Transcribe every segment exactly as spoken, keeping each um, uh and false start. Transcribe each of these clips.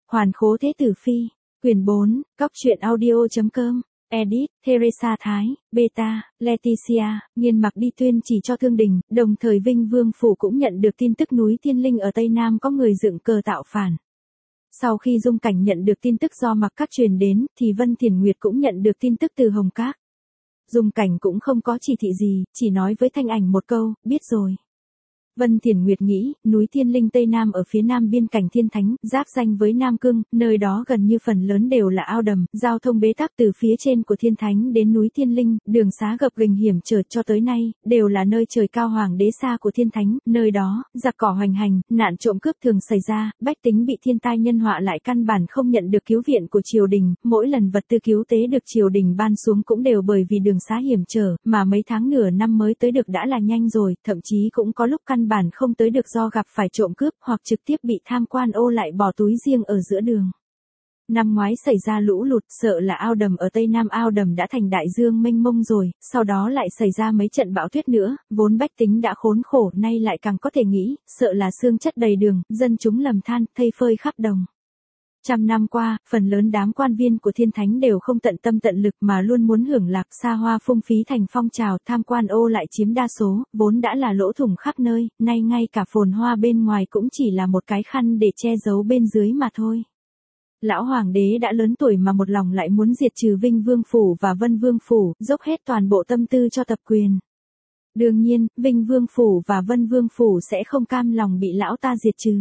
Hoàn khố thế tử phi. Quyền bốn, Cóc truyện audio.com. Edit, Teresa Thái, Beta, Leticia, Nghiên Mặc đi tuyên chỉ cho Thương Đình, đồng thời Vinh Vương Phủ cũng nhận được tin tức núi Thiên Linh ở Tây Nam có người dựng cờ tạo phản. Sau khi Dung Cảnh nhận được tin tức do Mặc Các truyền đến, thì Vân Thiền Nguyệt cũng nhận được tin tức từ Hồng Các. Dung Cảnh cũng không có chỉ thị gì, chỉ nói với Thanh Ảnh một câu, biết rồi. Vân Thiền Nguyệt nghĩ, núi Thiên Linh Tây Nam ở phía nam biên cảnh Thiên Thánh, giáp danh với Nam Cương, nơi đó gần như phần lớn đều là ao đầm, giao thông bế tắc từ phía trên của Thiên Thánh đến núi Thiên Linh, đường xá gập ghềnh hiểm trở cho tới nay, đều là nơi trời cao hoàng đế xa của Thiên Thánh, nơi đó, giặc cỏ hoành hành, nạn trộm cướp thường xảy ra, bách tính bị thiên tai nhân họa lại căn bản không nhận được cứu viện của triều đình, mỗi lần vật tư cứu tế được triều đình ban xuống cũng đều bởi vì đường xá hiểm trở, mà mấy tháng nửa năm mới tới được đã là nhanh rồi, thậm chí cũng có lúc căn bản không tới được do gặp phải trộm cướp hoặc trực tiếp bị tham quan ô lại bỏ túi riêng ở giữa đường. Năm ngoái xảy ra lũ lụt, sợ là ao đầm ở Tây Nam ao đầm đã thành đại dương mênh mông rồi, sau đó lại xảy ra mấy trận bão tuyết nữa, vốn bách tính đã khốn khổ nay lại càng có thể nghĩ, sợ là xương chất đầy đường, dân chúng lầm than, thây phơi khắp đồng. Trăm năm qua, phần lớn đám quan viên của Thiên Thánh đều không tận tâm tận lực mà luôn muốn hưởng lạc xa hoa phung phí thành phong trào, tham quan ô lại chiếm đa số, vốn đã là lỗ thủng khắp nơi, nay ngay cả phồn hoa bên ngoài cũng chỉ là một cái khăn để che giấu bên dưới mà thôi. Lão Hoàng đế đã lớn tuổi mà một lòng lại muốn diệt trừ Vinh Vương Phủ và Vân Vương Phủ, dốc hết toàn bộ tâm tư cho tập quyền. Đương nhiên, Vinh Vương Phủ và Vân Vương Phủ sẽ không cam lòng bị lão ta diệt trừ.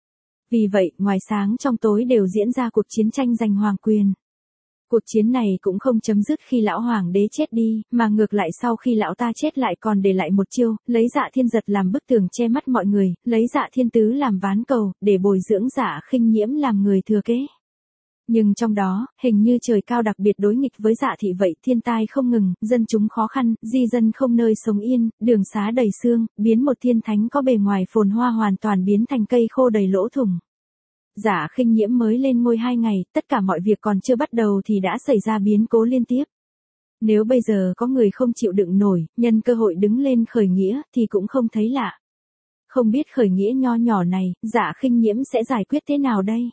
Vì vậy, ngoài sáng trong tối đều diễn ra cuộc chiến tranh giành hoàng quyền. Cuộc chiến này cũng không chấm dứt khi lão hoàng đế chết đi, mà ngược lại sau khi lão ta chết lại còn để lại một chiêu, lấy Dạ Thiên Giật làm bức tường che mắt mọi người, lấy Dạ Thiên Tứ làm ván cầu, để bồi dưỡng Dạ Khinh Nhiễm làm người thừa kế. Nhưng trong đó, hình như trời cao đặc biệt đối nghịch với Dạ thị vậy, thiên tai không ngừng, dân chúng khó khăn, di dân không nơi sống yên, đường xá đầy xương, biến một Thiên Thánh có bề ngoài phồn hoa hoàn toàn biến thành cây khô đầy lỗ thủng. Dạ Khinh Nhiễm mới lên ngôi hai ngày, tất cả mọi việc còn chưa bắt đầu thì đã xảy ra biến cố liên tiếp. Nếu bây giờ có người không chịu đựng nổi, nhân cơ hội đứng lên khởi nghĩa, thì cũng không thấy lạ. Không biết khởi nghĩa nho nhỏ này, Dạ Khinh Nhiễm sẽ giải quyết thế nào đây?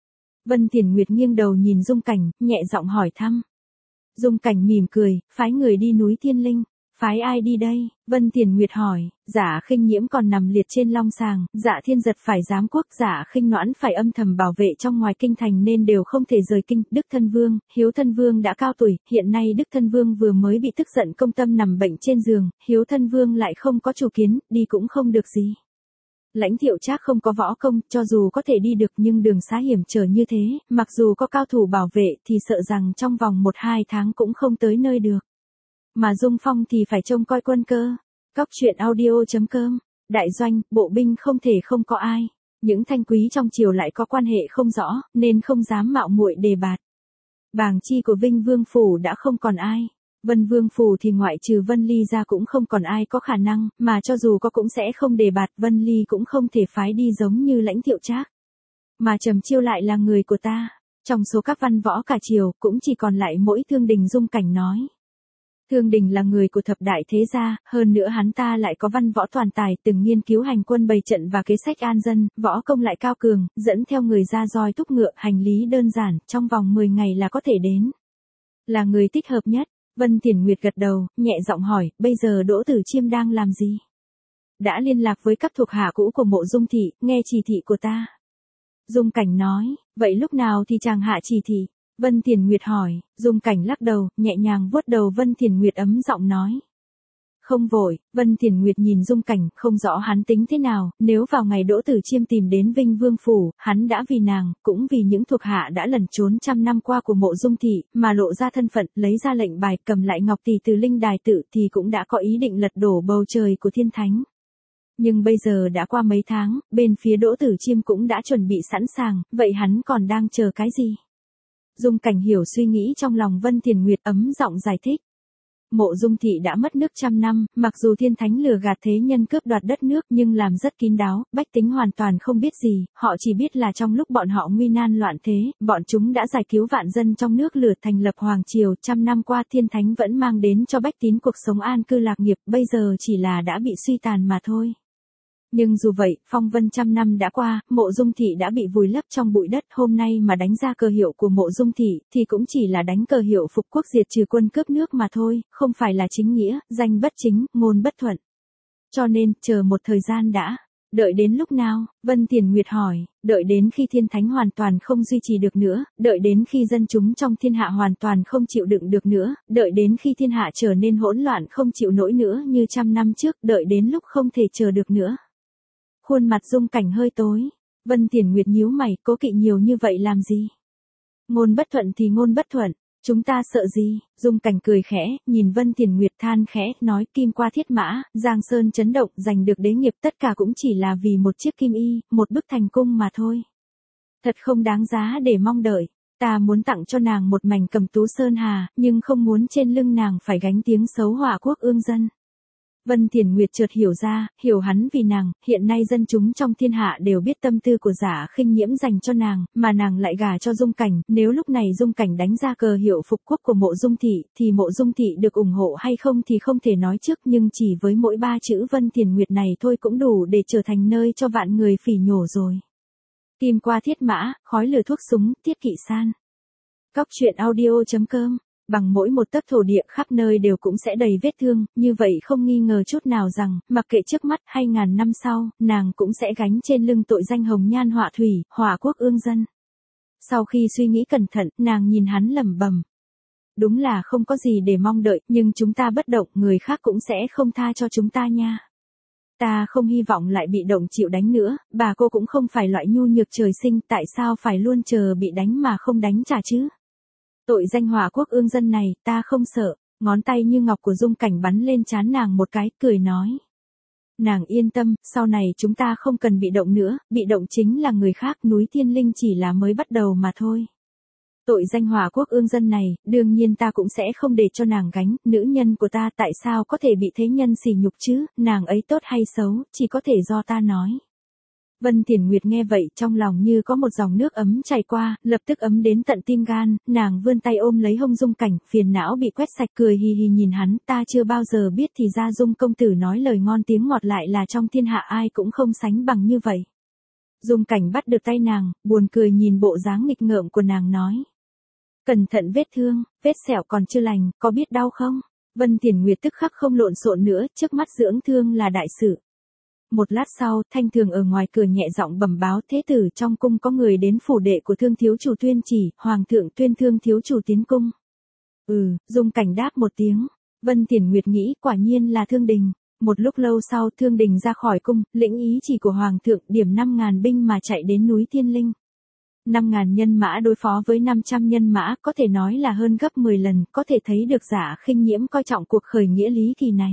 Vân Thiền Nguyệt nghiêng đầu nhìn Dung Cảnh, nhẹ giọng hỏi thăm. Dung Cảnh mỉm cười, phái người đi núi Thiên Linh. Phái ai đi đây? Vân Thiền Nguyệt hỏi. Dạ Khinh Nhiễm còn nằm liệt trên long sàng, Dạ Thiên Giật phải giám quốc, Dạ Khinh Noãn phải âm thầm bảo vệ trong ngoài kinh thành nên đều không thể rời kinh. Đức Thân Vương, Hiếu Thân Vương đã cao tuổi, hiện nay Đức Thân Vương vừa mới bị tức giận công tâm nằm bệnh trên giường, Hiếu Thân Vương lại không có chủ kiến, đi cũng không được gì. Lãnh Thiệu Trác không có võ công, cho dù có thể đi được nhưng đường xá hiểm trở như thế, mặc dù có cao thủ bảo vệ thì sợ rằng trong vòng một hai tháng cũng không tới nơi được. Mà Dung Phong thì phải trông coi quân cơ. Cóc truyện audio.com. Đại doanh, bộ binh không thể không có ai. Những thanh quý trong triều lại có quan hệ không rõ, nên không dám mạo muội đề bạt. Bàng chi của Vinh Vương Phủ đã không còn ai. Vân Vương Phủ thì ngoại trừ Vân Ly ra cũng không còn ai có khả năng, mà cho dù có cũng sẽ không đề bạt, Vân Ly cũng không thể phái đi giống như Lãnh Thiệu Trác. Mà Trầm Chiêu lại là người của ta. Trong số các văn võ cả triều, cũng chỉ còn lại mỗi Thương Đình. Dung Cảnh nói. Thương Đình là người của thập đại thế gia, hơn nữa hắn ta lại có văn võ toàn tài, từng nghiên cứu hành quân bày trận và kế sách an dân, võ công lại cao cường, dẫn theo người ra roi thúc ngựa, hành lý đơn giản, trong vòng mười ngày là có thể đến. Là người thích hợp nhất. Vân Thiền Nguyệt gật đầu, nhẹ giọng hỏi, bây giờ Đỗ Tử Chiêm đang làm gì? Đã liên lạc với các thuộc hạ cũ của Mộ Dung thị, nghe chỉ thị của ta. Dung Cảnh nói, vậy lúc nào thì chàng hạ chỉ thị? Vân Thiền Nguyệt hỏi. Dung Cảnh lắc đầu, nhẹ nhàng vuốt đầu Vân Thiền Nguyệt, ấm giọng nói. Không vội. Vân Thiền Nguyệt nhìn Dung Cảnh, không rõ hắn tính thế nào, nếu vào ngày Đỗ Tử Chiêm tìm đến Vinh Vương Phủ, hắn đã vì nàng, cũng vì những thuộc hạ đã lẩn trốn trăm năm qua của Mộ Dung thị, mà lộ ra thân phận, lấy ra lệnh bài, cầm lại ngọc tỷ từ linh đài tự thì cũng đã có ý định lật đổ bầu trời của Thiên Thánh. Nhưng bây giờ đã qua mấy tháng, bên phía Đỗ Tử Chiêm cũng đã chuẩn bị sẵn sàng, vậy hắn còn đang chờ cái gì? Dung Cảnh hiểu suy nghĩ trong lòng Vân Thiền Nguyệt, ấm giọng giải thích. Mộ Dung thị đã mất nước trăm năm, mặc dù Thiên Thánh lừa gạt thế nhân cướp đoạt đất nước nhưng làm rất kín đáo, bách tính hoàn toàn không biết gì, họ chỉ biết là trong lúc bọn họ nguy nan loạn thế, bọn chúng đã giải cứu vạn dân trong nước lửa, thành lập hoàng triều, trăm năm qua Thiên Thánh vẫn mang đến cho bách tín cuộc sống an cư lạc nghiệp, bây giờ chỉ là đã bị suy tàn mà thôi. Nhưng dù vậy, phong vân trăm năm đã qua, Mộ Dung Thị đã bị vùi lấp trong bụi đất, hôm nay mà đánh ra cờ hiệu của Mộ Dung Thị, thì cũng chỉ là đánh cờ hiệu phục quốc diệt trừ quân cướp nước mà thôi, không phải là chính nghĩa, danh bất chính, ngôn bất thuận. Cho nên, chờ một thời gian đã. Đợi đến lúc nào? Vân Tiền Nguyệt hỏi, đợi đến khi thiên thánh hoàn toàn không duy trì được nữa, đợi đến khi dân chúng trong thiên hạ hoàn toàn không chịu đựng được nữa, đợi đến khi thiên hạ trở nên hỗn loạn không chịu nổi nữa như trăm năm trước, đợi đến lúc không thể chờ được nữa. Khuôn mặt Dung Cảnh hơi tối. Vân Tiền Nguyệt nhíu mày, cố kỵ nhiều như vậy làm gì? Ngôn bất thuận thì ngôn bất thuận, chúng ta sợ gì? Dung Cảnh cười khẽ, nhìn Vân Tiền Nguyệt than khẽ, nói kim qua thiết mã, Giang Sơn chấn động, giành được đế nghiệp tất cả cũng chỉ là vì một chiếc kim y, một bức thành cung mà thôi. Thật không đáng giá để mong đợi. Ta muốn tặng cho nàng một mảnh Cẩm Tú Sơn Hà, nhưng không muốn trên lưng nàng phải gánh tiếng xấu họa quốc ương dân. Vân Tiền Nguyệt chợt hiểu ra, hiểu hắn vì nàng, hiện nay dân chúng trong thiên hạ đều biết tâm tư của Giả Khinh Nhiễm dành cho nàng, mà nàng lại gả cho Dung Cảnh, nếu lúc này Dung Cảnh đánh ra cờ hiệu phục quốc của Mộ Dung Thị, thì Mộ Dung Thị được ủng hộ hay không thì không thể nói trước, nhưng chỉ với mỗi ba chữ Vân Tiền Nguyệt này thôi cũng đủ để trở thành nơi cho vạn người phỉ nhổ rồi. Kim qua thiết mã, khói lửa thuốc súng, tiết kỵ san. Cóc truyện audio chấm com. Bằng mỗi một tấc thổ địa khắp nơi đều cũng sẽ đầy vết thương, như vậy không nghi ngờ chút nào rằng, mặc kệ trước mắt hay ngàn năm sau, nàng cũng sẽ gánh trên lưng tội danh hồng nhan họa thủy, họa quốc ương dân. Sau khi suy nghĩ cẩn thận, nàng nhìn hắn lẩm bẩm. Đúng là không có gì để mong đợi, nhưng chúng ta bất động, người khác cũng sẽ không tha cho chúng ta nha. Ta không hy vọng lại bị động chịu đánh nữa, bà cô cũng không phải loại nhu nhược trời sinh, tại sao phải luôn chờ bị đánh mà không đánh trả chứ? Tội danh họa quốc ương dân này, ta không sợ. Ngón tay như ngọc của Dung Cảnh bắn lên trán nàng một cái, cười nói. Nàng yên tâm, sau này chúng ta không cần bị động nữa, bị động chính là người khác, núi Thiên Linh chỉ là mới bắt đầu mà thôi. Tội danh họa quốc ương dân này, đương nhiên ta cũng sẽ không để cho nàng gánh, nữ nhân của ta tại sao có thể bị thế nhân sỉ nhục chứ, nàng ấy tốt hay xấu, chỉ có thể do ta nói. Vân Tiền Nguyệt nghe vậy trong lòng như có một dòng nước ấm chảy qua, lập tức ấm đến tận tim gan, nàng vươn tay ôm lấy hông Dung Cảnh, phiền não bị quét sạch, cười hì hì nhìn hắn, ta chưa bao giờ biết thì ra Dung công tử nói lời ngon tiếng ngọt lại là trong thiên hạ ai cũng không sánh bằng như vậy. Dung Cảnh bắt được tay nàng, buồn cười nhìn bộ dáng nghịch ngợm của nàng nói. Cẩn thận vết thương, vết sẹo còn chưa lành, có biết đau không? Vân Tiền Nguyệt tức khắc không lộn xộn nữa, trước mắt dưỡng thương là đại sự. Một lát sau, Thanh Thường ở ngoài cửa nhẹ giọng bẩm báo thế tử trong cung có người đến phủ đệ của Thương thiếu chủ tuyên chỉ, hoàng thượng tuyên Thương thiếu chủ tiến cung. Ừ, Dung Cảnh đáp một tiếng. Vân Tiền Nguyệt nghĩ quả nhiên là Thương Đình. Một lúc lâu sau Thương Đình ra khỏi cung, lĩnh ý chỉ của hoàng thượng, điểm năm ngàn binh mà chạy đến núi Thiên Linh. năm ngàn nhân mã đối phó với năm trăm nhân mã, có thể nói là hơn gấp mười lần, có thể thấy được Giả Khinh Nhiễm coi trọng cuộc khởi nghĩa Lý Kỳ này.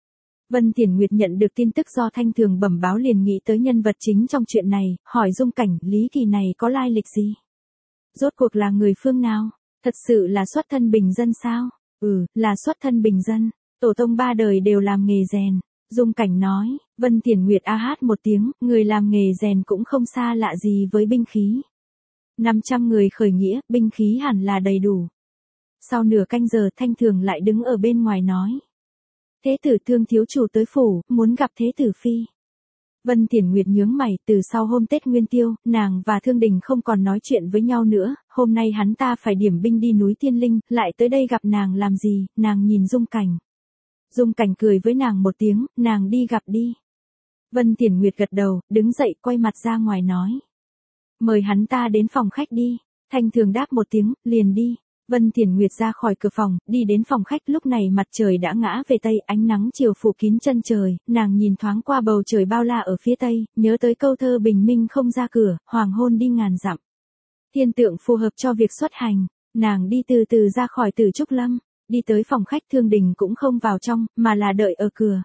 Vân Tiền Nguyệt nhận được tin tức do Thanh Thường bẩm báo liền nghĩ tới nhân vật chính trong chuyện này, hỏi Dung Cảnh, Lý Kỳ này có lai lịch gì? Rốt cuộc là người phương nào? Thật sự là xuất thân bình dân sao? Ừ, là xuất thân bình dân, tổ tông ba đời đều làm nghề rèn. Dung Cảnh nói, Vân Tiền Nguyệt a hát một tiếng, người làm nghề rèn cũng không xa lạ gì với binh khí. năm trăm người khởi nghĩa, binh khí hẳn là đầy đủ. Sau nửa canh giờ Thanh Thường lại đứng ở bên ngoài nói. Thế tử Thương thiếu chủ tới phủ, muốn gặp thế tử phi. Vân Tiền Nguyệt nhướng mày, từ sau hôm Tết Nguyên Tiêu, nàng và Thương Đình không còn nói chuyện với nhau nữa, hôm nay hắn ta phải điểm binh đi núi Thiên Linh, lại tới đây gặp nàng làm gì, nàng nhìn Dung Cảnh. Dung Cảnh cười với nàng một tiếng, nàng đi gặp đi. Vân Tiền Nguyệt gật đầu, đứng dậy quay mặt ra ngoài nói. Mời hắn ta đến phòng khách đi. Thanh Thường đáp một tiếng, liền đi. Vân Tiền Nguyệt ra khỏi cửa phòng, đi đến phòng khách, lúc này mặt trời đã ngã về tây, ánh nắng chiều phủ kín chân trời, nàng nhìn thoáng qua bầu trời bao la ở phía tây, nhớ tới câu thơ bình minh không ra cửa, hoàng hôn đi ngàn dặm. Thiên tượng phù hợp cho việc xuất hành, nàng đi từ từ ra khỏi Tử Trúc Lâm, đi tới phòng khách. Thương Đình cũng không vào trong, mà là đợi ở cửa.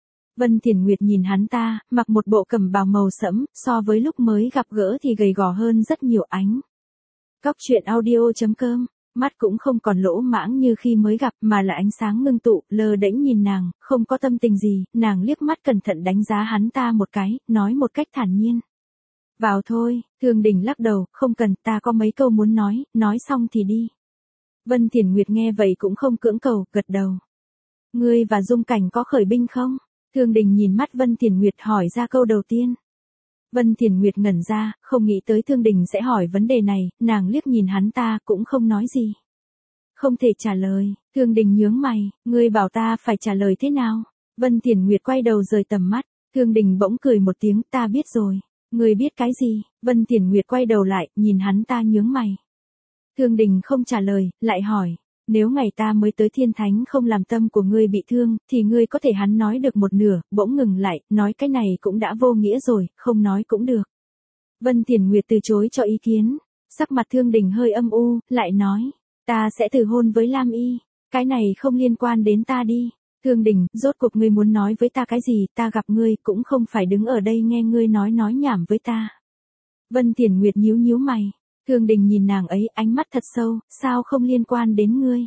Vân Tiền Nguyệt nhìn hắn ta, mặc một bộ cẩm bào màu sẫm, so với lúc mới gặp gỡ thì gầy gò hơn rất nhiều ánh. Cóc truyện audio chấm com. Mắt cũng không còn lỗ mãng như khi mới gặp, mà là ánh sáng ngưng tụ, lơ đễnh nhìn nàng, không có tâm tình gì, nàng liếc mắt cẩn thận đánh giá hắn ta một cái, nói một cách thản nhiên. Vào thôi. Thương Đình lắc đầu, không cần, ta có mấy câu muốn nói, nói xong thì đi. Vân Tiền Nguyệt nghe vậy cũng không cưỡng cầu, gật đầu. Ngươi và Dung Cảnh có khởi binh không? Thương Đình nhìn mắt Vân Thiền Nguyệt hỏi ra câu đầu tiên. Vân Thiền Nguyệt ngẩn ra, không nghĩ tới Thương Đình sẽ hỏi vấn đề này, nàng liếc nhìn hắn ta cũng không nói gì. Không thể trả lời, Thương Đình nhướng mày, ngươi bảo ta phải trả lời thế nào? Vân Thiền Nguyệt quay đầu rời tầm mắt, Thương Đình bỗng cười một tiếng, ta biết rồi. Ngươi biết cái gì? Vân Thiền Nguyệt quay đầu lại, nhìn hắn ta nhướng mày. Thương Đình không trả lời, lại hỏi, nếu ngày ta mới tới Thiên Thánh không làm tâm của ngươi bị thương, thì ngươi có thể. Hắn nói được một nửa, bỗng ngừng lại, nói cái này cũng đã vô nghĩa rồi, không nói cũng được. Vân Thiền Nguyệt từ chối cho ý kiến, sắc mặt Thương Đình hơi âm u, lại nói, ta sẽ từ hôn với Lam Y, cái này không liên quan đến ta đi. Thương Đình, rốt cuộc ngươi muốn nói với ta cái gì, ta gặp ngươi cũng không phải đứng ở đây nghe ngươi nói nói nhảm với ta. Vân Thiền Nguyệt nhíu nhíu mày. Thương Đình nhìn nàng ấy, ánh mắt thật sâu, sao không liên quan đến ngươi?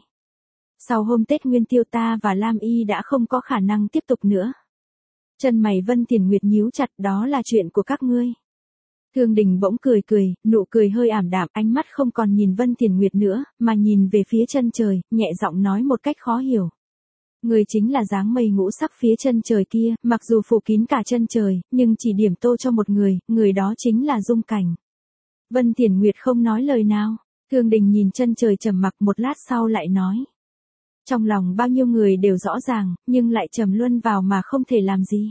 Sau hôm Tết Nguyên Tiêu ta và Lam Y đã không có khả năng tiếp tục nữa. Chân mày Vân Thiền Nguyệt nhíu chặt, đó là chuyện của các ngươi. Thương Đình bỗng cười cười, nụ cười hơi ảm đạm, ánh mắt không còn nhìn Vân Thiền Nguyệt nữa, mà nhìn về phía chân trời, nhẹ giọng nói một cách khó hiểu. Người chính là dáng mây ngũ sắc phía chân trời kia, mặc dù phủ kín cả chân trời, nhưng chỉ điểm tô cho một người, người đó chính là Dung Cảnh. Vân Thiền Nguyệt không nói lời nào, Thương Đình nhìn chân trời trầm mặc một lát sau lại nói. Trong lòng bao nhiêu người đều rõ ràng, nhưng lại trầm luân vào mà không thể làm gì.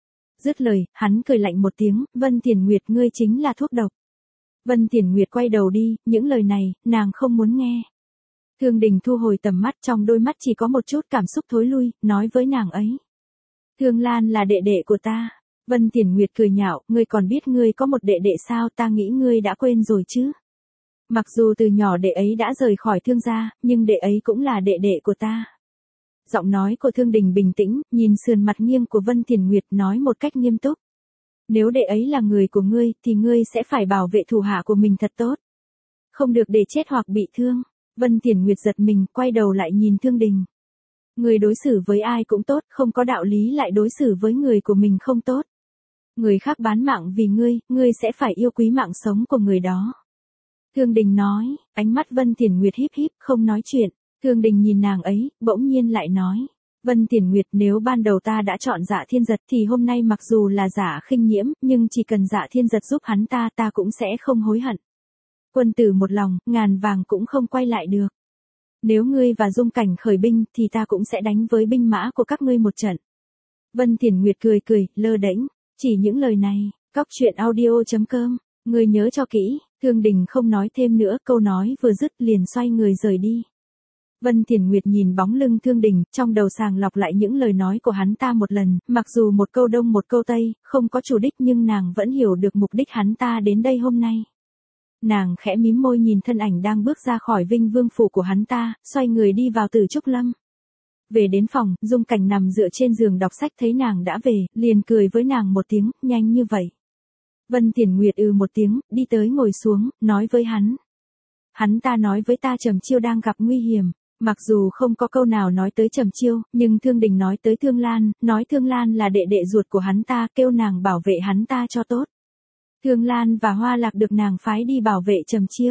Dứt lời, hắn cười lạnh một tiếng, Vân Thiền Nguyệt ngươi chính là thuốc độc. Vân Thiền Nguyệt quay đầu đi, những lời này, nàng không muốn nghe. Thương Đình thu hồi tầm mắt, trong đôi mắt chỉ có một chút cảm xúc thối lui, nói với nàng ấy. Thương Lan là đệ đệ của ta. Vân Thiền Nguyệt cười nhạo, ngươi còn biết ngươi có một đệ đệ sao, ta nghĩ ngươi đã quên rồi chứ. Mặc dù từ nhỏ đệ ấy đã rời khỏi Thương gia, nhưng đệ ấy cũng là đệ đệ của ta. Giọng nói của Thương Đình bình tĩnh, nhìn sườn mặt nghiêng của Vân Thiền Nguyệt nói một cách nghiêm túc. Nếu đệ ấy là người của ngươi, thì ngươi sẽ phải bảo vệ thủ hạ của mình thật tốt. Không được để chết hoặc bị thương. Vân Thiền Nguyệt giật mình, quay đầu lại nhìn Thương Đình. Người đối xử với ai cũng tốt, không có đạo lý lại đối xử với người của mình không tốt. Người khác bán mạng vì ngươi, ngươi sẽ phải yêu quý mạng sống của người đó. Thương Đình nói, ánh mắt Vân Thiền Nguyệt híp híp, không nói chuyện. Thương Đình nhìn nàng ấy, bỗng nhiên lại nói. Vân Thiền Nguyệt, nếu ban đầu ta đã chọn Dạ Thiên Giật thì hôm nay mặc dù là Dạ Khinh Nhiễm, nhưng chỉ cần Dạ Thiên Giật giúp hắn ta, ta cũng sẽ không hối hận. Quân tử một lòng, ngàn vàng cũng không quay lại được. Nếu ngươi và Dung Cảnh khởi binh, thì ta cũng sẽ đánh với binh mã của các ngươi một trận. Vân Thiền Nguyệt cười cười, lơ đễnh. Chỉ những lời này, cóc truyện audio chấm com, ngươi nhớ cho kỹ. Thương Đình không nói thêm nữa, câu nói vừa dứt liền xoay người rời đi. Vân Thiền Nguyệt nhìn bóng lưng Thương Đình, trong đầu sàng lọc lại những lời nói của hắn ta một lần, mặc dù một câu đông một câu tây, không có chủ đích nhưng nàng vẫn hiểu được mục đích hắn ta đến đây hôm nay. Nàng khẽ mím môi nhìn thân ảnh đang bước ra khỏi Vinh Vương phủ của hắn ta, xoay người đi vào Tử Trúc Lâm. Về đến phòng, Dung Cảnh nằm dựa trên giường đọc sách thấy nàng đã về, liền cười với nàng một tiếng, nhanh như vậy. Vân Thiền Nguyệt ừ một tiếng, đi tới ngồi xuống, nói với hắn. Hắn ta nói với ta Trầm Chiêu đang gặp nguy hiểm. Mặc dù không có câu nào nói tới Trầm Chiêu, nhưng Thương Đình nói tới Thương Lan, nói Thương Lan là đệ đệ ruột của hắn ta, kêu nàng bảo vệ hắn ta cho tốt. Thương Lan và Hoa Lạc được nàng phái đi bảo vệ Trầm Chiêu.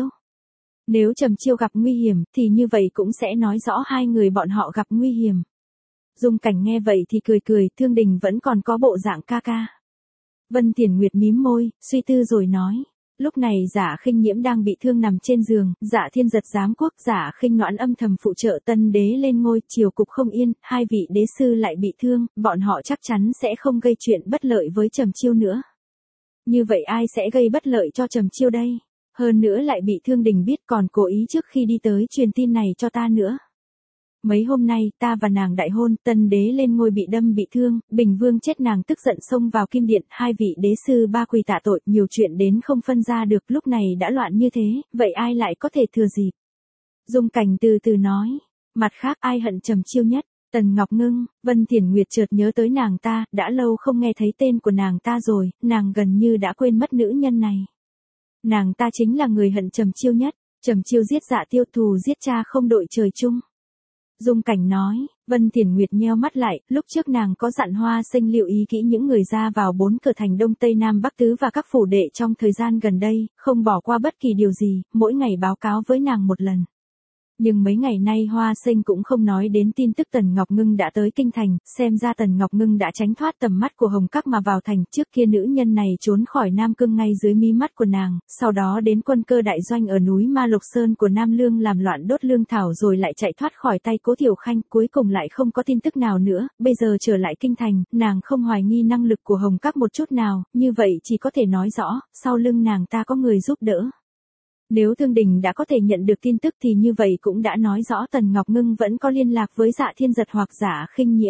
Nếu Trầm Chiêu gặp nguy hiểm, thì như vậy cũng sẽ nói rõ hai người bọn họ gặp nguy hiểm. Dung Cảnh nghe vậy thì cười cười, Thương Đình vẫn còn có bộ dạng ca ca. Vân Thiền Nguyệt mím môi, suy tư rồi nói. Lúc này Dạ Khinh Nhiễm đang bị thương nằm trên giường, Dạ Thiên Giật giám quốc, Dạ Khinh Noãn âm thầm phụ trợ Tân Đế lên ngôi, triều cục không yên, hai vị đế sư lại bị thương, bọn họ chắc chắn sẽ không gây chuyện bất lợi với Trầm Chiêu nữa. Như vậy ai sẽ gây bất lợi cho Trầm Chiêu đây? Hơn nữa lại bị Thương Đình biết còn cố ý trước khi đi tới truyền tin này cho ta nữa. Mấy hôm nay, ta và nàng đại hôn, Tân Đế lên ngôi bị đâm bị thương, Bình Vương chết nàng tức giận xông vào kim điện, hai vị đế sư ba quỳ tạ tội, nhiều chuyện đến không phân ra được, lúc này đã loạn như thế, vậy ai lại có thể thừa dịp? Dung Cảnh từ từ nói, mặt khác ai hận Trầm Chiêu nhất? Tần Ngọc Ngưng. Vân Thiền Nguyệt chợt nhớ tới nàng ta, đã lâu không nghe thấy tên của nàng ta rồi, nàng gần như đã quên mất nữ nhân này. Nàng ta chính là người hận Trầm Chiêu nhất, Trầm Chiêu giết Dạ Tiêu, thù giết cha không đội trời chung. Dung Cảnh nói, Vân Thiền Nguyệt nheo mắt lại, lúc trước nàng có dặn Hoa Sinh lưu ý kỹ những người ra vào bốn cửa thành Đông Tây Nam Bắc Tứ và các phủ đệ trong thời gian gần đây, không bỏ qua bất kỳ điều gì, mỗi ngày báo cáo với nàng một lần. Nhưng mấy ngày nay Hoa Sinh cũng không nói đến tin tức Tần Ngọc Ngưng đã tới kinh thành, xem ra Tần Ngọc Ngưng đã tránh thoát tầm mắt của Hồng Các mà vào thành. Trước kia nữ nhân này trốn khỏi Nam Cương ngay dưới mí mắt của nàng, sau đó đến quân cơ đại doanh ở núi Ma Lục Sơn của Nam Lương làm loạn đốt lương thảo rồi lại chạy thoát khỏi tay Cố Thiểu Khanh, cuối cùng lại không có tin tức nào nữa. Bây giờ trở lại kinh thành, nàng không hoài nghi năng lực của Hồng Các một chút nào, như vậy chỉ có thể nói rõ, sau lưng nàng ta có người giúp đỡ. Nếu Thương Đình đã có thể nhận được tin tức thì như vậy cũng đã nói rõ Tần Ngọc Ngưng vẫn có liên lạc với Dạ Thiên Giật hoặc Dạ Khinh Nhiễm.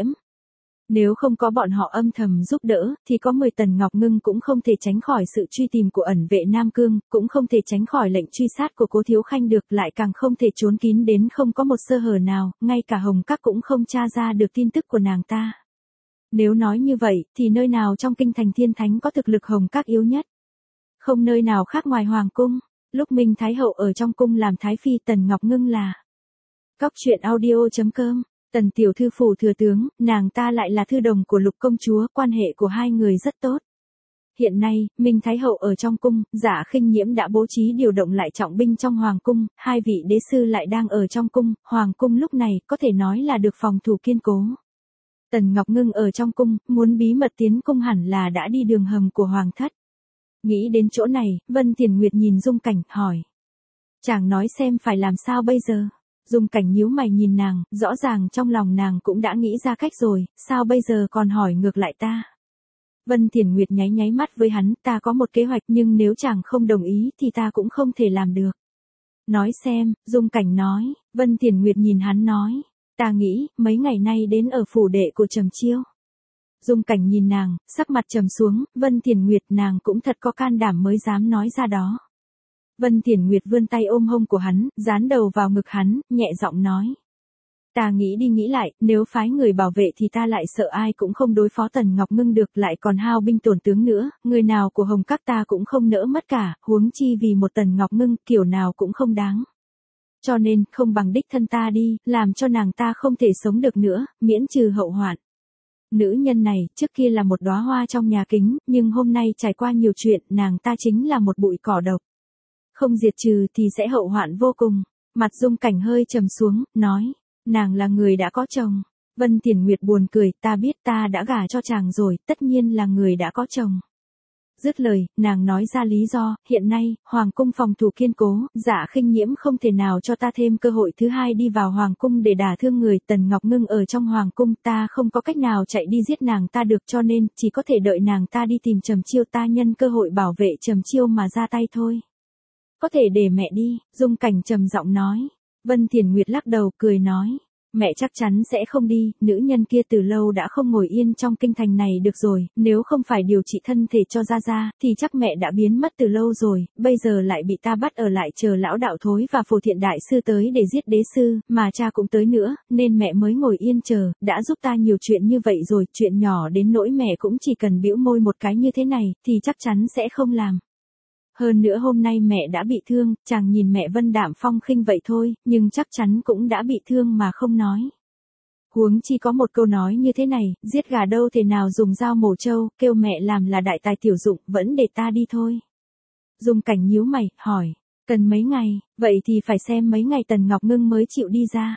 Nếu không có bọn họ âm thầm giúp đỡ, thì có mười Tần Ngọc Ngưng cũng không thể tránh khỏi sự truy tìm của ẩn vệ Nam Cương, cũng không thể tránh khỏi lệnh truy sát của Cố Thiếu Khanh được, lại càng không thể trốn kín đến không có một sơ hở nào, ngay cả Hồng Các cũng không tra ra được tin tức của nàng ta. Nếu nói như vậy, thì nơi nào trong kinh thành Thiên Thánh có thực lực Hồng Các yếu nhất? Không nơi nào khác ngoài Hoàng Cung. Lúc Minh Thái Hậu ở trong cung làm Thái Phi, Tần Ngọc Ngưng là Cóc truyện audio chấm com. Tần tiểu thư phủ thừa tướng, nàng ta lại là thư đồng của Lục công chúa, quan hệ của hai người rất tốt. Hiện nay, Minh Thái Hậu ở trong cung, Dạ Khinh Nhiễm đã bố trí điều động lại trọng binh trong Hoàng Cung, hai vị đế sư lại đang ở trong cung, Hoàng Cung lúc này có thể nói là được phòng thủ kiên cố. Tần Ngọc Ngưng ở trong cung, muốn bí mật tiến cung hẳn là đã đi đường hầm của Hoàng thất. Nghĩ đến chỗ này, Vân Tiền Nguyệt nhìn Dung Cảnh, hỏi. Chàng nói xem phải làm sao bây giờ? Dung Cảnh nhíu mày nhìn nàng, rõ ràng trong lòng nàng cũng đã nghĩ ra cách rồi, sao bây giờ còn hỏi ngược lại ta? Vân Tiền Nguyệt nháy nháy mắt với hắn, ta có một kế hoạch nhưng nếu chàng không đồng ý thì ta cũng không thể làm được. Nói xem, Dung Cảnh nói, Vân Tiền Nguyệt nhìn hắn nói, ta nghĩ, mấy ngày nay đến ở phủ đệ của Trầm Chiêu. Dung Cảnh nhìn nàng, sắc mặt trầm xuống, Vân Tiền Nguyệt nàng cũng thật có can đảm mới dám nói ra đó. Vân Tiền Nguyệt vươn tay ôm hông của hắn, dán đầu vào ngực hắn, nhẹ giọng nói. Ta nghĩ đi nghĩ lại, nếu phái người bảo vệ thì ta lại sợ ai cũng không đối phó Tần Ngọc Ngưng được, lại còn hao binh tổn tướng nữa, người nào của Hồng Các ta cũng không nỡ mất cả, huống chi vì một Tần Ngọc Ngưng, kiểu nào cũng không đáng. Cho nên, không bằng đích thân ta đi, làm cho nàng ta không thể sống được nữa, miễn trừ hậu hoạn. Nữ nhân này, trước kia là một đóa hoa trong nhà kính, nhưng hôm nay trải qua nhiều chuyện, nàng ta chính là một bụi cỏ độc. Không diệt trừ thì sẽ hậu hoạn vô cùng. Mặt Dung Cảnh hơi trầm xuống, nói, nàng là người đã có chồng. Vân Tiền Nguyệt buồn cười, ta biết ta đã gả cho chàng rồi, tất nhiên là người đã có chồng. Dứt lời, nàng nói ra lý do, hiện nay, Hoàng Cung phòng thủ kiên cố, Dạ Khinh Nhiễm không thể nào cho ta thêm cơ hội thứ hai đi vào Hoàng Cung để đả thương người. Tần Ngọc Ngưng ở trong Hoàng Cung, ta không có cách nào chạy đi giết nàng ta được, cho nên, chỉ có thể đợi nàng ta đi tìm Trầm Chiêu, ta nhân cơ hội bảo vệ Trầm Chiêu mà ra tay thôi. Có thể để mẹ đi, Dung Cảnh trầm giọng nói. Vân Tiền Nguyệt lắc đầu, cười nói. Mẹ chắc chắn sẽ không đi, nữ nhân kia từ lâu đã không ngồi yên trong kinh thành này được rồi, nếu không phải điều trị thân thể cho Gia Gia, thì chắc mẹ đã biến mất từ lâu rồi, bây giờ lại bị ta bắt ở lại chờ lão đạo thối và Phổ Thiện đại sư tới để giết đế sư, mà cha cũng tới nữa, nên mẹ mới ngồi yên chờ, đã giúp ta nhiều chuyện như vậy rồi, chuyện nhỏ đến nỗi mẹ cũng chỉ cần bĩu môi một cái như thế này, thì chắc chắn sẽ không làm. Hơn nữa hôm nay mẹ đã bị thương, chàng nhìn mẹ vân đạm phong khinh vậy thôi, nhưng chắc chắn cũng đã bị thương mà không nói. Huống chi có một câu nói như thế này, giết gà đâu thể nào dùng dao mổ trâu, kêu mẹ làm là đại tài tiểu dụng, vẫn để ta đi thôi. Dung Cảnh nhíu mày, hỏi, cần mấy ngày, vậy thì phải xem mấy ngày Tần Ngọc Ngưng mới chịu đi ra.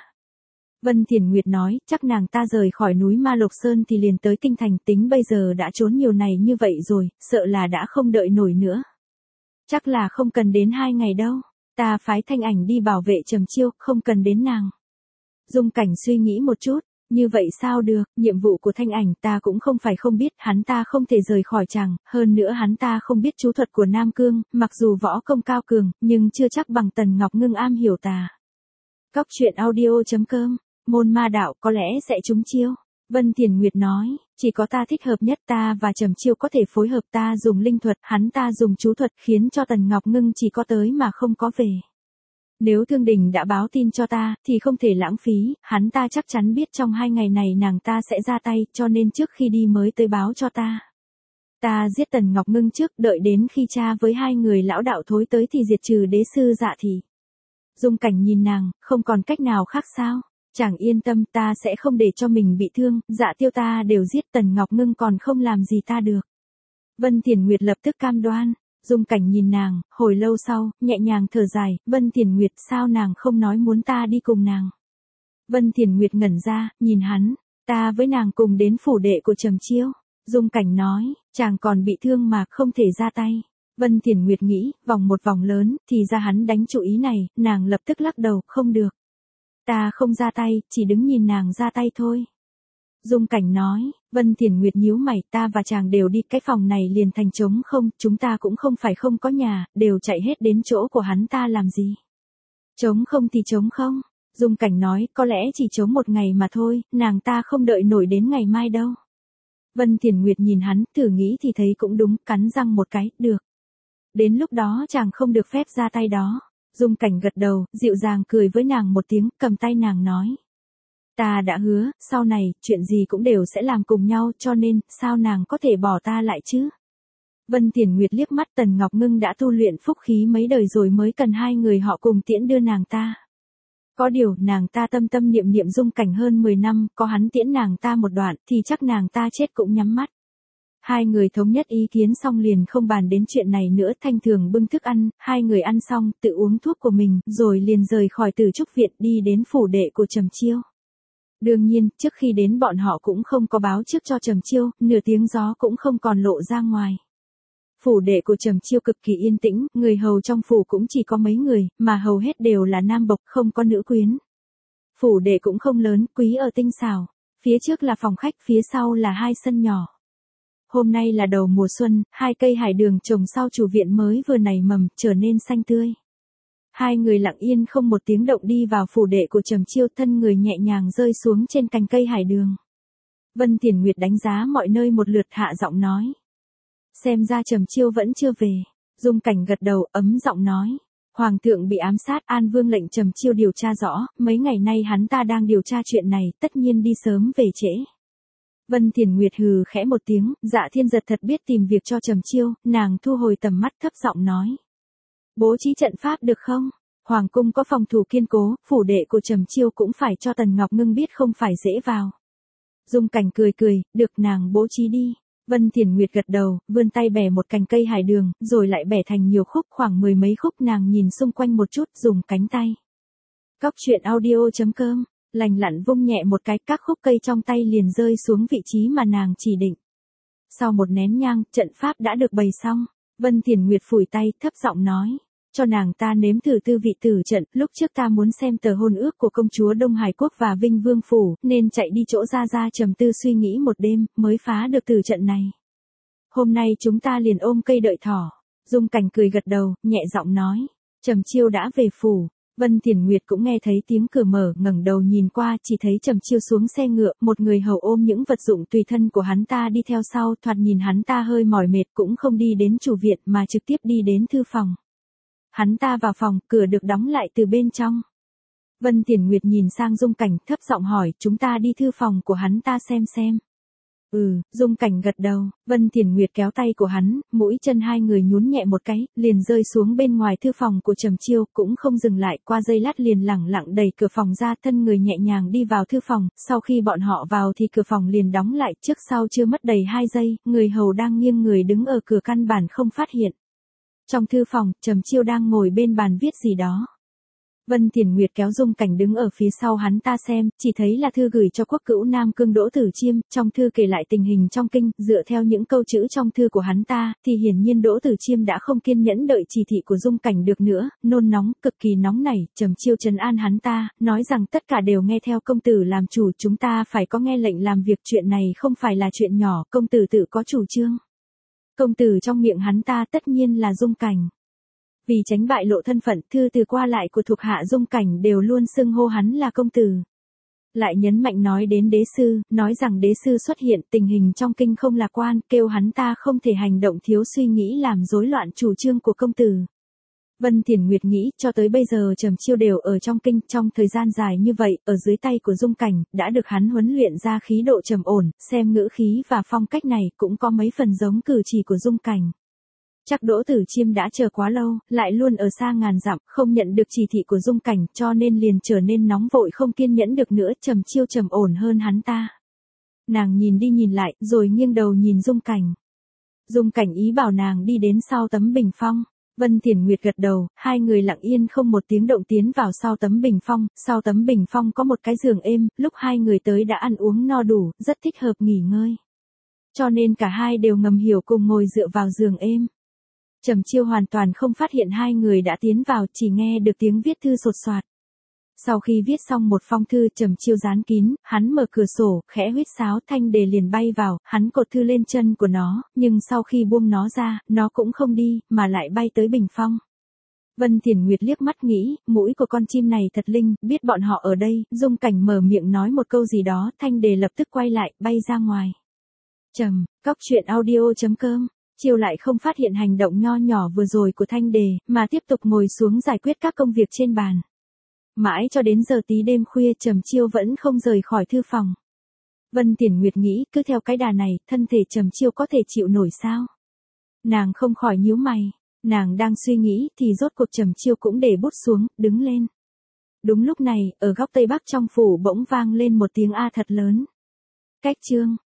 Vân Tiền Nguyệt nói, chắc nàng ta rời khỏi núi Ma Lục Sơn thì liền tới kinh thành, tính bây giờ đã trốn nhiều này như vậy rồi, sợ là đã không đợi nổi nữa. Chắc là không cần đến hai ngày đâu, ta phái Thanh Ảnh đi bảo vệ Trầm Chiêu, không cần đến nàng. Dung Cảnh suy nghĩ một chút, như vậy sao được, nhiệm vụ của Thanh Ảnh ta cũng không phải không biết, hắn ta không thể rời khỏi chàng, hơn nữa hắn ta không biết chú thuật của Nam Cương, mặc dù võ công cao cường, nhưng chưa chắc bằng Tần Ngọc Ngưng am hiểu tà. Cóc truyện audio chấm com, môn ma đạo có lẽ sẽ trúng chiêu. Vân Tiền Nguyệt nói, chỉ có ta thích hợp nhất, ta và Trầm Chiêu có thể phối hợp, ta dùng linh thuật, hắn ta dùng chú thuật, khiến cho Tần Ngọc Ngưng chỉ có tới mà không có về. Nếu Thương Đình đã báo tin cho ta, thì không thể lãng phí, hắn ta chắc chắn biết trong hai ngày này nàng ta sẽ ra tay, cho nên trước khi đi mới tới báo cho ta. Ta giết Tần Ngọc Ngưng trước, đợi đến khi cha với hai người lão đạo thối tới thì diệt trừ đế sư Dạ Thị. Dung Cảnh nhìn nàng, không còn cách nào khác sao? Chàng yên tâm, ta sẽ không để cho mình bị thương, Dạ Tiêu ta đều giết, Tần Ngọc Ngưng còn không làm gì ta được. Vân Tiền Nguyệt lập tức cam đoan, Dung Cảnh nhìn nàng, hồi lâu sau, nhẹ nhàng thở dài, Vân Thiền Nguyệt sao nàng không nói muốn ta đi cùng nàng. Vân Thiền Nguyệt ngẩn ra, nhìn hắn, ta với nàng cùng đến phủ đệ của Trầm Chiêu. Dung Cảnh nói, chàng còn bị thương mà không thể ra tay. Vân Thiền Nguyệt nghĩ, vòng một vòng lớn, thì ra hắn đánh chủ ý này, nàng lập tức lắc đầu, không được. Ta không ra tay, chỉ đứng nhìn nàng ra tay thôi. Dung Cảnh nói, Vân Thiền Nguyệt nhíu mày, ta và chàng đều đi, cái phòng này liền thành trống không, chúng ta cũng không phải không có nhà, đều chạy hết đến chỗ của hắn ta làm gì. Trống không thì trống không. Dung Cảnh nói, có lẽ chỉ trống một ngày mà thôi, nàng ta không đợi nổi đến ngày mai đâu. Vân Thiền Nguyệt nhìn hắn, thử nghĩ thì thấy cũng đúng, cắn răng một cái, được. Đến lúc đó chàng không được phép ra tay đó. Dung Cảnh gật đầu, dịu dàng cười với nàng một tiếng, cầm tay nàng nói. Ta đã hứa, sau này, chuyện gì cũng đều sẽ làm cùng nhau, cho nên, sao nàng có thể bỏ ta lại chứ? Vân Thiền Nguyệt liếc mắt Tần Ngọc Ngưng đã tu luyện phúc khí mấy đời rồi mới cần hai người họ cùng tiễn đưa nàng ta. Có điều, nàng ta tâm tâm niệm niệm Dung Cảnh hơn mười năm, có hắn tiễn nàng ta một đoạn, thì chắc nàng ta chết cũng nhắm mắt. Hai người thống nhất ý kiến xong liền không bàn đến chuyện này nữa, Thanh Thường bưng thức ăn, hai người ăn xong, tự uống thuốc của mình, rồi liền rời khỏi Tử Trúc Viện đi đến phủ đệ của Trầm Chiêu. Đương nhiên, trước khi đến bọn họ cũng không có báo trước cho Trầm Chiêu, nửa tiếng gió cũng không còn lộ ra ngoài. Phủ đệ của Trầm Chiêu cực kỳ yên tĩnh, người hầu trong phủ cũng chỉ có mấy người, mà hầu hết đều là nam bộc, không có nữ quyến. Phủ đệ cũng không lớn, quý ở tinh xảo. Phía trước là phòng khách, phía sau là hai sân nhỏ. Hôm nay là đầu mùa xuân, hai cây hải đường trồng sau chủ viện mới vừa nảy mầm, trở nên xanh tươi. Hai người lặng yên không một tiếng động đi vào phủ đệ của Trầm Chiêu, thân người nhẹ nhàng rơi xuống trên cành cây hải đường. Vân Thiền Nguyệt đánh giá mọi nơi một lượt, hạ giọng nói. Xem ra Trầm Chiêu vẫn chưa về. Dung Cảnh gật đầu, ấm giọng nói. Hoàng thượng bị ám sát, An Vương lệnh Trầm Chiêu điều tra rõ, mấy ngày nay hắn ta đang điều tra chuyện này, tất nhiên đi sớm về trễ. Vân Thiền Nguyệt hừ khẽ một tiếng, Dạ Thiên Giật thật biết tìm việc cho Trầm Chiêu, nàng thu hồi tầm mắt thấp giọng nói. Bố trí trận pháp được không? Hoàng cung có phòng thủ kiên cố, phủ đệ của Trầm Chiêu cũng phải cho Tần Ngọc Ngưng biết không phải dễ vào. Dung Cảnh cười cười, được, nàng bố trí đi. Vân Thiền Nguyệt gật đầu, vươn tay bẻ một cành cây hải đường, rồi lại bẻ thành nhiều khúc, khoảng mười mấy khúc, nàng nhìn xung quanh một chút, dùng cánh tay. Cóc truyện audio chấm com, lành lặn vung nhẹ một cái, các khúc cây trong tay liền rơi xuống vị trí mà nàng chỉ định. Sau một nén nhang, trận pháp đã được bày xong. Vân Thiền Nguyệt phủi tay, thấp giọng nói. Cho nàng ta nếm thử tư vị tử trận, lúc trước ta muốn xem tờ hôn ước của công chúa Đông Hải Quốc và Vinh Vương Phủ, nên chạy đi chỗ ra ra trầm tư suy nghĩ một đêm, mới phá được tử trận này. Hôm nay chúng ta liền ôm cây đợi thỏ. Dung Cảnh cười gật đầu, nhẹ giọng nói. Trầm Chiêu đã về phủ. Vân Thiền Nguyệt cũng nghe thấy tiếng cửa mở, ngẩng đầu nhìn qua, chỉ thấy Trầm Chiêu xuống xe ngựa, một người hầu ôm những vật dụng tùy thân của hắn ta đi theo sau, thoạt nhìn hắn ta hơi mỏi mệt, cũng không đi đến chủ viện mà trực tiếp đi đến thư phòng. Hắn ta vào phòng, cửa được đóng lại từ bên trong. Vân Thiền Nguyệt nhìn sang Dung Cảnh, thấp giọng hỏi, chúng ta đi thư phòng của hắn ta xem xem. Ừ, Dung Cảnh gật đầu, Vân Thiền Nguyệt kéo tay của hắn, mũi chân hai người nhún nhẹ một cái, liền rơi xuống bên ngoài thư phòng của Trầm Chiêu, cũng không dừng lại, qua giây lát liền lẳng lặng đẩy cửa phòng ra, thân người nhẹ nhàng đi vào thư phòng, sau khi bọn họ vào thì cửa phòng liền đóng lại, trước sau chưa mất đầy hai giây, người hầu đang nghiêng người đứng ở cửa căn bản không phát hiện. Trong thư phòng, Trầm Chiêu đang ngồi bên bàn viết gì đó. Vân Thiền Nguyệt kéo Dung Cảnh đứng ở phía sau hắn ta xem, chỉ thấy là thư gửi cho quốc cữu Nam Cương Đỗ Tử Chiêm, trong thư kể lại tình hình trong kinh, dựa theo những câu chữ trong thư của hắn ta, thì hiển nhiên Đỗ Tử Chiêm đã không kiên nhẫn đợi chỉ thị của Dung Cảnh được nữa, nôn nóng, cực kỳ nóng nảy, Trầm Chiêu trấn an hắn ta, nói rằng tất cả đều nghe theo công tử làm chủ, chúng ta phải có nghe lệnh làm việc, chuyện này không phải là chuyện nhỏ, công tử tự có chủ trương. Công tử trong miệng hắn ta tất nhiên là Dung Cảnh. Vì tránh bại lộ thân phận, thư từ qua lại của thuộc hạ Dung Cảnh đều luôn xưng hô hắn là công tử. Lại nhấn mạnh nói đến đế sư, nói rằng đế sư xuất hiện, tình hình trong kinh không lạc quan, kêu hắn ta không thể hành động thiếu suy nghĩ làm rối loạn chủ trương của công tử. Vân Thiền Nguyệt nghĩ, cho tới bây giờ Trầm Chiêu đều ở trong kinh, trong thời gian dài như vậy, ở dưới tay của Dung Cảnh, đã được hắn huấn luyện ra khí độ trầm ổn, xem ngữ khí và phong cách này cũng có mấy phần giống cử chỉ của Dung Cảnh. Chắc Đỗ Tử Chiêm đã chờ quá lâu, lại luôn ở xa ngàn dặm, không nhận được chỉ thị của Dung Cảnh, cho nên liền trở nên nóng vội không kiên nhẫn được nữa, Trầm Chiêu trầm ổn hơn hắn ta. Nàng nhìn đi nhìn lại, rồi nghiêng đầu nhìn Dung Cảnh. Dung Cảnh ý bảo nàng đi đến sau tấm bình phong. Vân Thiển Nguyệt gật đầu, hai người lặng yên không một tiếng động tiến vào sau tấm bình phong, sau tấm bình phong có một cái giường êm, lúc hai người tới đã ăn uống no đủ, rất thích hợp nghỉ ngơi. Cho nên cả hai đều ngầm hiểu cùng ngồi dựa vào giường êm. Trầm Chiêu hoàn toàn không phát hiện hai người đã tiến vào, chỉ nghe được tiếng viết thư sột soạt. Sau khi viết xong một phong thư, Trầm Chiêu dán kín, hắn mở cửa sổ, khẽ huýt sáo, thanh đề liền bay vào, hắn cột thư lên chân của nó, nhưng sau khi buông nó ra, nó cũng không đi, mà lại bay tới bình phong. Vân Thiển Nguyệt liếc mắt nghĩ, mũi của con chim này thật linh, biết bọn họ ở đây, Dung Cảnh mở miệng nói một câu gì đó, thanh đề lập tức quay lại, bay ra ngoài. Trầm, cóc truyện audio chấm com. Chiêu lại không phát hiện hành động nho nhỏ vừa rồi của thanh đề, mà tiếp tục ngồi xuống giải quyết các công việc trên bàn. Mãi cho đến giờ tí đêm khuya, Trầm Chiêu vẫn không rời khỏi thư phòng. Vân Thiển Nguyệt nghĩ, cứ theo cái đà này, thân thể Trầm Chiêu có thể chịu nổi sao? Nàng không khỏi nhíu mày, nàng đang suy nghĩ thì rốt cuộc Trầm Chiêu cũng để bút xuống, đứng lên. Đúng lúc này, ở góc tây bắc trong phủ bỗng vang lên một tiếng a thật lớn. Cách chương